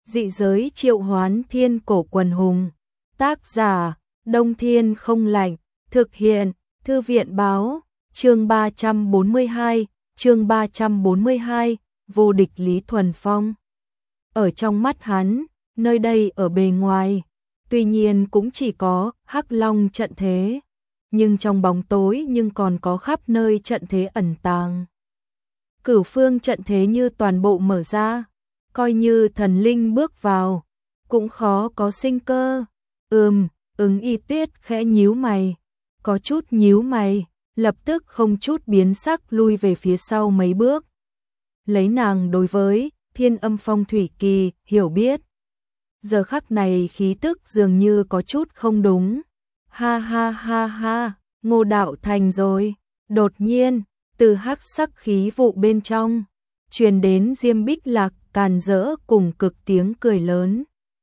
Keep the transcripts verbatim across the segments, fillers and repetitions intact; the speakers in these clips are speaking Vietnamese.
dị giới triệu hoán thiên cổ quần hùng. Tác giả, Đông Thiên Không Lạnh, thực hiện, Thư viện báo, chương ba trăm bốn mươi hai, chương ba trăm bốn mươi hai, vô địch Lý Thuần Phong. Ở trong mắt hắn, nơi đây ở bề ngoài, tuy nhiên cũng chỉ có Hắc Long trận thế, nhưng trong bóng tối nhưng còn có khắp nơi trận thế ẩn tàng. Cửu phương trận thế như toàn bộ mở ra, coi như thần linh bước vào, cũng khó có sinh cơ. Ừm, Ứng Y Tuyết khẽ nhíu mày, có chút nhíu mày, lập tức không chút biến sắc lui về phía sau mấy bước. Lấy nàng đối với Thiên Âm Phong thủy kỳ hiểu biết, giờ khắc này khí tức dường như có chút không đúng. Ha ha ha ha, Ngô đạo thành rồi. Đột nhiên, từ hắc sắc khí vụ bên trong truyền đến Diêm Bích Lạc càn rỡ cùng cực tiếng cười lớn.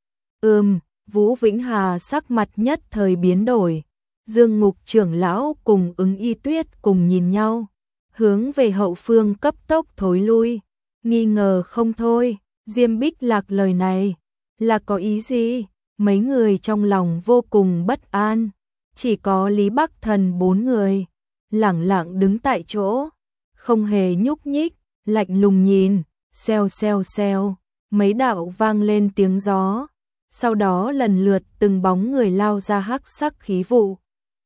Ừm, Vũ Vĩnh Hà sắc mặt nhất thời biến đổi. Dương Ngục trưởng lão cùng Ứng Y Tuyết cùng nhìn nhau, hướng về hậu phương cấp tốc thối lui, nghi ngờ không thôi. Diêm Bích Lạc lời này là có ý gì? Mấy người trong lòng vô cùng bất an, chỉ có Lý Bắc Thần bốn người lẳng lặng đứng tại chỗ, không hề nhúc nhích, lạnh lùng nhìn. Xèo xèo xèo, mấy đạo vang lên tiếng gió, sau đó lần lượt từng bóng người lao ra hắc sắc khí vụ,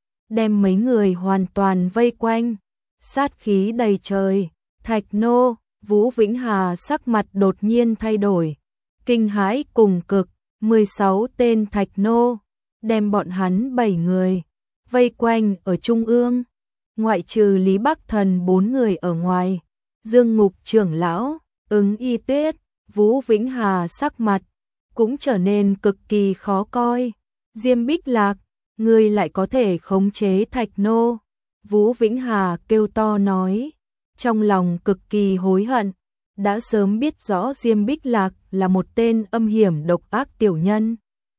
đem mấy người hoàn toàn vây quanh. Sát khí đầy trời. Thạch Nô, Vũ Vĩnh Hà sắc mặt đột nhiên thay đổi, kinh hãi cùng cực. mười sáu tên Thạch Nô, đem bọn hắn bảy người vây quanh ở trung ương, ngoại trừ Lý Bắc Thần bốn người ở ngoài, Dương Ngục trưởng lão, Ứng Y Tuyết, Vũ Vĩnh Hà sắc mặt cũng trở nên cực kỳ khó coi. Diêm Bích Lạc, ngươi lại có thể khống chế Thạch Nô? Vũ Vĩnh Hà kêu to nói, trong lòng cực kỳ hối hận, đã sớm biết rõ Diêm Bích Lạc là một tên âm hiểm độc ác tiểu nhân.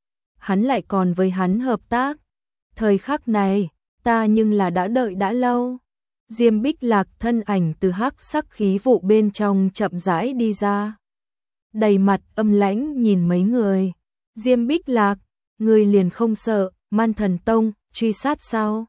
Hắn lại còn với hắn hợp tác. Thời khắc này, ta nhưng là đã đợi đã lâu. Diêm Bích Lạc thân ảnh từ hắc sắc khí vụ bên trong chậm rãi đi ra, đầy mặt âm lãnh nhìn mấy người. Diêm Bích Lạc, người liền không sợ Man Thần Tông truy sát sao?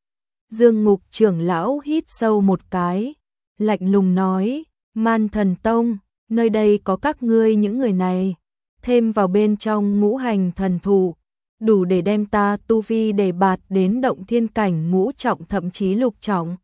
Dương Ngục trưởng lão hít sâu một cái, lạnh lùng nói, Man Thần Tông, nơi đây có các ngươi những người này, thêm vào bên trong ngũ hành thần thụ, đủ để đem ta tu vi đề bạt đến động thiên cảnh ngũ trọng thậm chí lục trọng.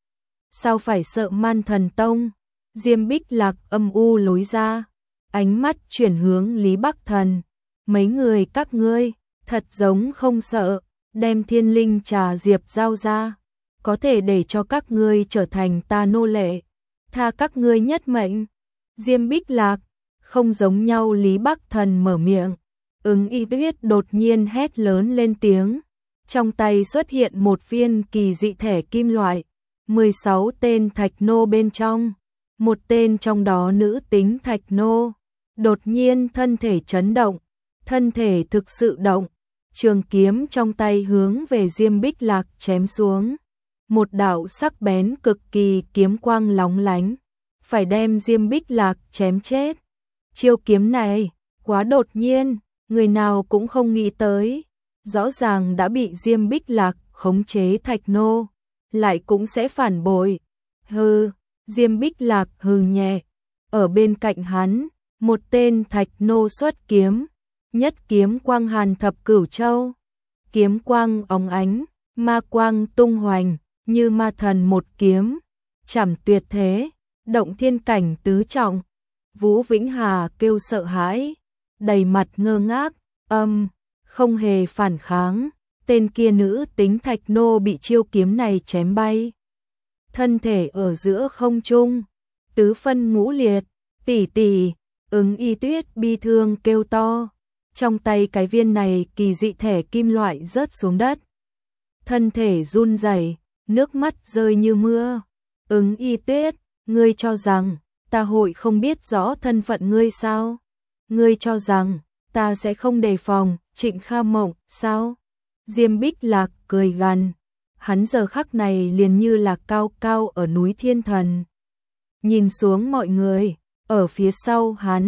Sao phải sợ Man Thần Tông? Diêm Bích Lạc âm u lối ra, ánh mắt chuyển hướng Lý Bắc Thần. Mấy người các ngươi, thật giống không sợ, đem thiên linh trà diệp giao ra, có thể để cho các ngươi trở thành ta nô lệ, tha các ngươi nhất mệnh. Diêm Bích Lạc, không giống nhau. Lý Bắc Thần mở miệng. Ứng Y Tuyết đột nhiên hét lớn lên tiếng, trong tay xuất hiện một viên kỳ dị thẻ kim loại. mười sáu tên Thạch Nô bên trong, một tên trong đó nữ tính Thạch Nô, đột nhiên thân thể chấn động, thân thể thực sự động, trường kiếm trong tay hướng về Diêm Bích Lạc chém xuống. Một đạo sắc bén cực kỳ kiếm quang lóng lánh, phải đem Diêm Bích Lạc chém chết. Chiêu kiếm này, quá đột nhiên, người nào cũng không nghĩ tới, rõ ràng đã bị Diêm Bích Lạc khống chế Thạch Nô, lại cũng sẽ phản bội. Hừ, Diêm Bích Lạc hừ nhẹ. Ở bên cạnh hắn, một tên Thạch Nô xuất kiếm, nhất kiếm quang hàn thập cửu châu. Kiếm quang óng ánh, ma quang tung hoành, như ma thần một kiếm, chảm tuyệt thế, động thiên cảnh tứ trọng. Vũ Vĩnh Hà kêu sợ hãi, đầy mặt ngơ ngác, âm, không hề phản kháng. Tên kia nữ tính Thạch Nô bị chiêu kiếm này chém bay, thân thể ở giữa không trung, tứ phân ngũ liệt. Tỷ tỷ, Ứng Y Tuyết bi thương kêu to, trong tay cái viên này kỳ dị thẻ kim loại rớt xuống đất, thân thể run rẩy, nước mắt rơi như mưa. Ứng Y Tuyết, ngươi cho rằng ta hội không biết rõ thân phận ngươi sao? Ngươi cho rằng ta sẽ không đề phòng Trịnh Kha Mộng sao? Diêm Bích Lạc cười gằn, hắn giờ khắc này liền như là cao cao ở núi Thiên Thần, nhìn xuống mọi người. Ở phía sau hắn,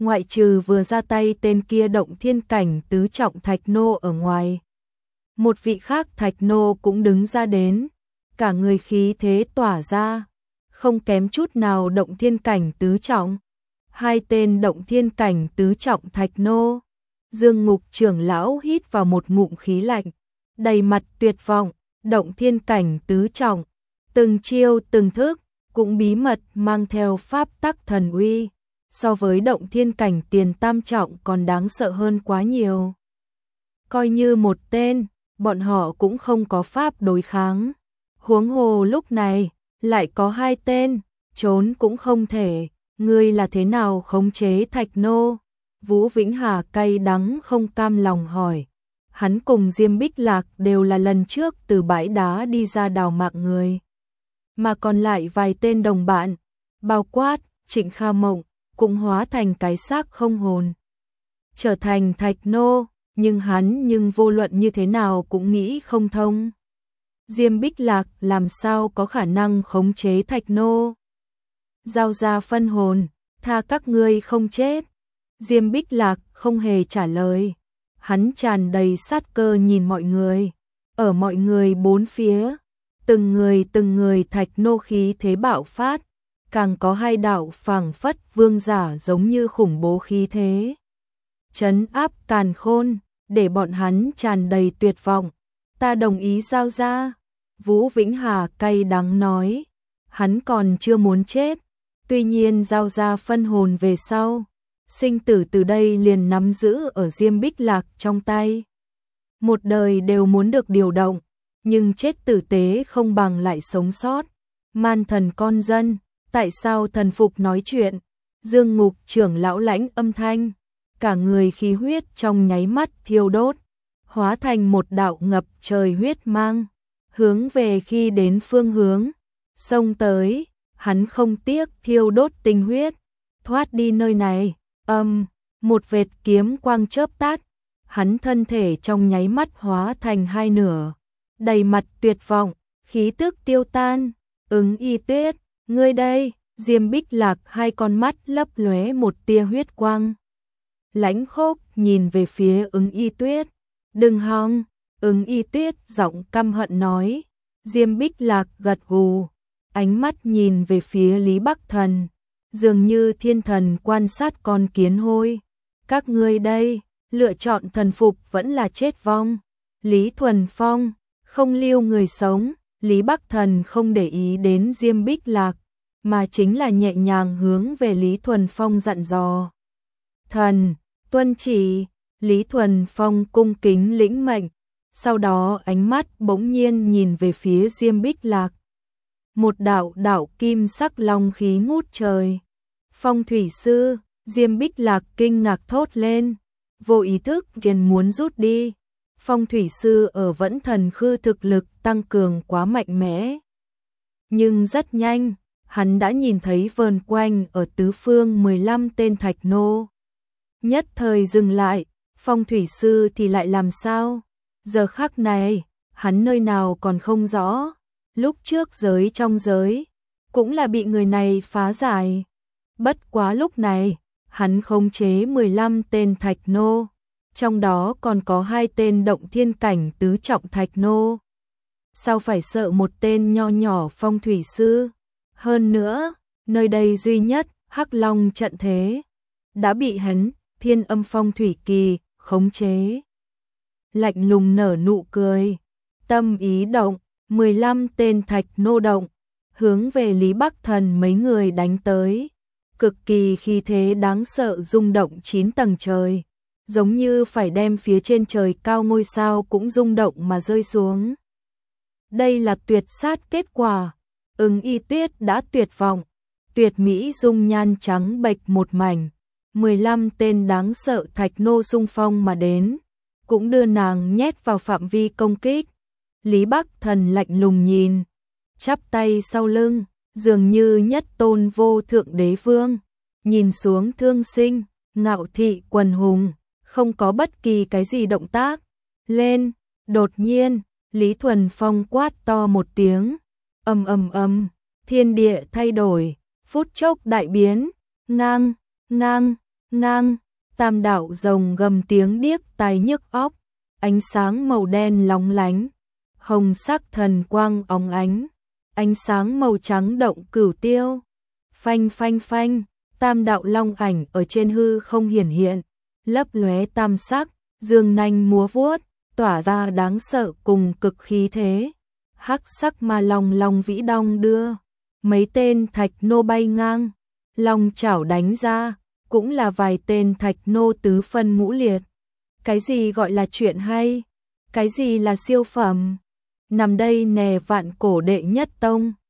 ngoại trừ vừa ra tay tên kia động thiên cảnh tứ trọng thạch nô ở ngoài. Một vị khác thạch nô cũng đứng ra đến, cả người khí thế tỏa ra, không kém chút nào động thiên cảnh tứ trọng. Hai tên động thiên cảnh tứ trọng thạch nô. Dương Ngục trưởng lão hít vào một ngụm khí lạnh, đầy mặt tuyệt vọng, động thiên cảnh tứ trọng, từng chiêu từng thức, cũng bí mật mang theo pháp tắc thần uy, so với động thiên cảnh tiền tam trọng còn đáng sợ hơn quá nhiều. Coi như một tên, bọn họ cũng không có pháp đối kháng. Huống hồ lúc này, lại có hai tên, trốn cũng không thể, ngươi là thế nào khống chế thạch nô? Vũ Vĩnh Hà cay đắng không cam lòng hỏi. Hắn cùng Diêm Bích Lạc đều là lần trước từ bãi đá đi ra đào mạng người. Mà còn lại vài tên đồng bạn, bao quát, Trịnh Kha Mộng, cũng hóa thành cái xác không hồn. Trở thành thạch nô, nhưng hắn nhưng vô luận như thế nào cũng nghĩ không thông. Diêm Bích Lạc làm sao có khả năng khống chế thạch nô? Giao ra phân hồn, tha các ngươi không chết. Diêm Bích Lạc không hề trả lời. Hắn tràn đầy sát cơ nhìn mọi người. Ở mọi người bốn phía, từng người từng người thạch nô khí thế bạo phát, càng có hai đạo phảng phất vương giả giống như khủng bố khí thế. Trấn áp càn khôn, để bọn hắn tràn đầy tuyệt vọng. Ta đồng ý giao ra. Vũ Vĩnh Hà cay đắng nói. Hắn còn chưa muốn chết. Tuy nhiên giao ra phân hồn về sau, sinh tử từ đây liền nắm giữ ở Diêm Bích Lạc trong tay. Một đời đều muốn được điều động, nhưng chết tử tế không bằng lại sống sót. Man thần con dân, tại sao thần phục nói chuyện? Dương Ngục trưởng lão lãnh âm thanh, cả người khí huyết trong nháy mắt thiêu đốt, hóa thành một đạo ngập trời huyết mang, hướng về khi đến phương hướng, xông tới, hắn không tiếc thiêu đốt tinh huyết, thoát đi nơi này. Âm, một vệt kiếm quang chớp tắt, hắn thân thể trong nháy mắt hóa thành hai nửa, đầy mặt tuyệt vọng, khí tức tiêu tan. Ứng Y Tuyết, ngươi đây? Diêm Bích Lạc hai con mắt lấp lóe một tia huyết quang. Lãnh Khốc nhìn về phía Ứng Y Tuyết, đừng hòng. Ứng Y Tuyết giọng căm hận nói. Diêm Bích Lạc gật gù, ánh mắt nhìn về phía Lý Bắc Thần, dường như thiên thần quan sát con kiến hôi. Các ngươi đây, lựa chọn thần phục vẫn là chết vong? Lý Thuần Phong, không lưu người sống. Lý Bắc Thần không để ý đến Diêm Bích Lạc, mà chính là nhẹ nhàng hướng về Lý Thuần Phong dặn dò. Thần, tuân chỉ. Lý Thuần Phong cung kính lĩnh mệnh, sau đó ánh mắt bỗng nhiên nhìn về phía Diêm Bích Lạc. Một đạo đạo kim sắc long khí ngút trời. Phong thủy sư, Diêm Bích Lạc kinh ngạc thốt lên, vô ý thức liền muốn rút đi. Phong thủy sư ở Vẫn Thần Khư thực lực tăng cường quá mạnh mẽ. Nhưng rất nhanh, hắn đã nhìn thấy vờn quanh ở tứ phương mười lăm tên thạch nô. Nhất thời dừng lại, phong thủy sư thì lại làm sao? Giờ khắc này, hắn nơi nào còn không rõ. Lúc trước giới trong giới, cũng là bị người này phá giải. Bất quá lúc này, hắn khống chế mười lăm tên thạch nô, trong đó còn có hai tên động thiên cảnh tứ trọng thạch nô. Sao phải sợ một tên nho nhỏ phong thủy sư? Hơn nữa, nơi đây duy nhất Hắc Long trận thế đã bị hắn, Thiên Âm Phong Thủy Kỳ, khống chế. Lạnh lùng nở nụ cười, tâm ý động, mười lăm tên thạch nô động, hướng về Lý Bắc Thần mấy người đánh tới. Cực kỳ khí thế đáng sợ rung động chín tầng trời, giống như phải đem phía trên trời cao ngôi sao cũng rung động mà rơi xuống. Đây là tuyệt sát kết quả. Ứng Y Tuyết đã tuyệt vọng, tuyệt mỹ dung nhan trắng bệch một mảnh, mười lăm tên đáng sợ thạch nô xung phong mà đến, cũng đưa nàng nhét vào phạm vi công kích. Lý Bắc Thần lạnh lùng nhìn, chắp tay sau lưng, dường như nhất tôn vô thượng đế vương, nhìn xuống thương sinh, ngạo thị quần hùng, không có bất kỳ cái gì động tác. Lên, đột nhiên, Lý Thuần Phong quát to một tiếng, ầm ầm ầm, thiên địa thay đổi, phút chốc đại biến, ngang, ngang, ngang, tam đạo rồng gầm tiếng điếc tai nhức óc, ánh sáng màu đen lóng lánh, hồng sắc thần quang óng ánh, ánh sáng màu trắng động cửu tiêu. Phanh phanh phanh, tam đạo long ảnh ở trên hư không hiển hiện, lấp lóe tam sắc, dương nanh múa vuốt, tỏa ra đáng sợ cùng cực khí thế. Hắc sắc ma long long vĩ đong đưa, mấy tên thạch nô bay ngang, long chảo đánh ra, cũng là vài tên thạch nô tứ phân ngũ liệt. Cái gì gọi là chuyện hay? Cái gì là siêu phẩm? Nằm đây nè vạn cổ đệ nhất tông.